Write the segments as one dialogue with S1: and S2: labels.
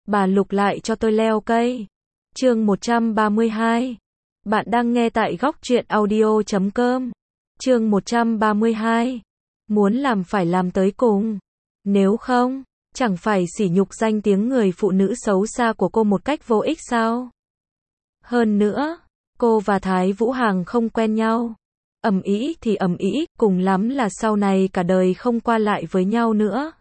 S1: bà Lục lại cho tôi leo cây. Chương 132. Bạn đang nghe tại góc truyện audio.com. Chương 132. Muốn làm phải làm tới cùng. Nếu không, chẳng phải sỉ nhục danh tiếng người phụ nữ xấu xa của cô một cách vô ích sao? Hơn nữa, cô và Thái Vũ Hằng không quen nhau. Ầm ĩ thì ầm ĩ, cùng lắm là sau này cả đời không qua lại với nhau nữa.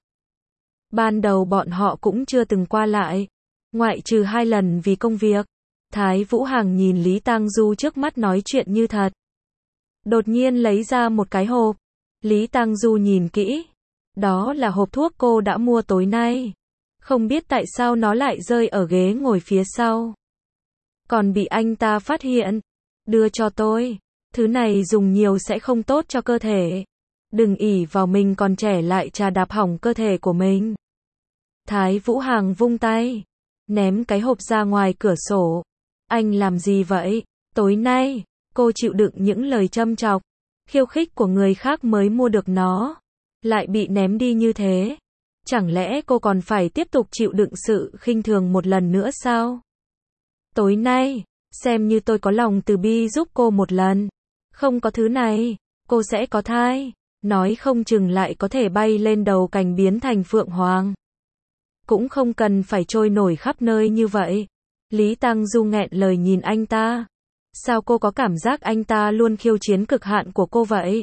S1: Ban đầu bọn họ cũng chưa từng qua lại, ngoại trừ 2 lần vì công việc. Thái Vũ Hằng nhìn Lý Tang Du trước mắt nói chuyện như thật. Đột nhiên lấy ra một cái hộp. Lý Tang Du nhìn kỹ. Đó là hộp thuốc cô đã mua tối nay. Không biết tại sao nó lại rơi ở ghế ngồi phía sau. Còn bị anh ta phát hiện. Đưa cho tôi. Thứ này dùng nhiều sẽ không tốt cho cơ thể. Đừng ỷ vào mình còn trẻ lại trà đạp hỏng cơ thể của mình. Thái Vũ Hằng vung tay. Ném cái hộp ra ngoài cửa sổ. Anh làm gì vậy? Tối nay, cô chịu đựng những lời châm chọc, khiêu khích của người khác mới mua được nó. Lại bị ném đi như thế. Chẳng lẽ cô còn phải tiếp tục chịu đựng sự khinh thường một lần nữa sao? Tối nay, xem như tôi có lòng từ bi giúp cô một lần. Không có thứ này, cô sẽ có thai. Nói không chừng lại có thể bay lên đầu cành biến thành phượng hoàng. Cũng không cần phải trôi nổi khắp nơi như vậy. Lý Tang Du nghẹn lời nhìn anh ta. Sao cô có cảm giác anh ta luôn khiêu chiến cực hạn của cô vậy?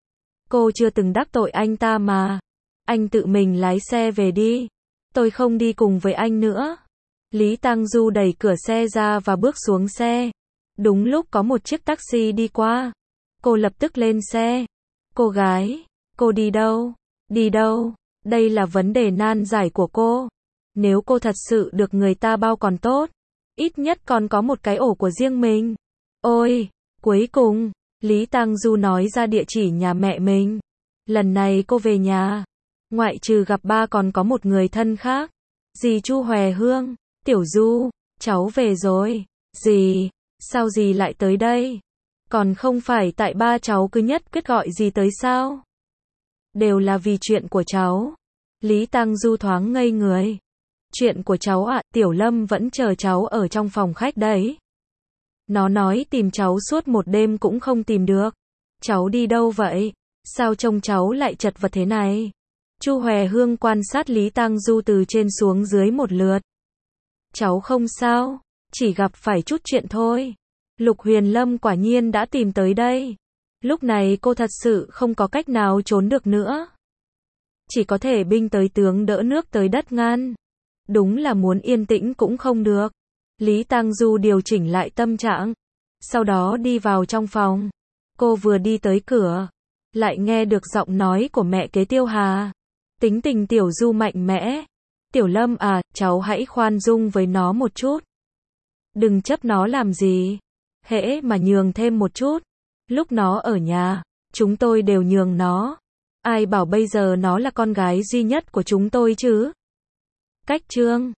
S1: Cô chưa từng đắc tội anh ta mà. Anh tự mình lái xe về đi. Tôi không đi cùng với anh nữa. Lý Tang Du đẩy cửa xe ra và bước xuống xe. Đúng lúc có một chiếc taxi đi qua. Cô lập tức lên xe. Cô gái, cô đi đâu? Đi đâu? Đây là vấn đề nan giải của cô. Nếu cô thật sự được người ta bao còn tốt. Ít nhất còn có một cái ổ của riêng mình. Ôi, cuối cùng, Lý Tang Du nói ra địa chỉ nhà mẹ mình. Lần này cô về nhà. Ngoại trừ gặp ba còn có một người thân khác. Dì Chu Hòe Hương. Tiểu Du, cháu về rồi. Dì, sao dì lại tới đây? Còn không phải tại ba cháu cứ nhất quyết gọi dì tới sao? Đều là vì chuyện của cháu. Lý Tang Du thoáng ngây người. Chuyện của cháu ạ, Tiểu Lâm vẫn chờ cháu ở trong phòng khách đấy. Nó nói tìm cháu suốt một đêm cũng không tìm được. Cháu đi đâu vậy? Sao trông cháu lại chật vật thế này? Chu Hòe Hương quan sát Lý Tang Du từ trên xuống dưới một lượt. Cháu không sao, chỉ gặp phải chút chuyện thôi. Lục Huyền Lâm quả nhiên đã tìm tới đây. Lúc này cô thật sự không có cách nào trốn được nữa. Chỉ có thể binh tới tướng đỡ nước tới đất ngăn. Đúng là muốn yên tĩnh cũng không được. Lý Tang Du điều chỉnh lại tâm trạng. Sau đó đi vào trong phòng. Cô vừa đi tới cửa. Lại nghe được giọng nói của mẹ kế Tiêu Hà. Tính tình Tiểu Du mạnh mẽ. Tiểu Lâm à, cháu hãy khoan dung với nó một chút. Đừng chấp nó làm gì. Hễ mà nhường thêm một chút. Lúc nó ở nhà, chúng tôi đều nhường nó. Ai bảo bây giờ nó là con gái duy nhất của chúng tôi chứ? Cách chương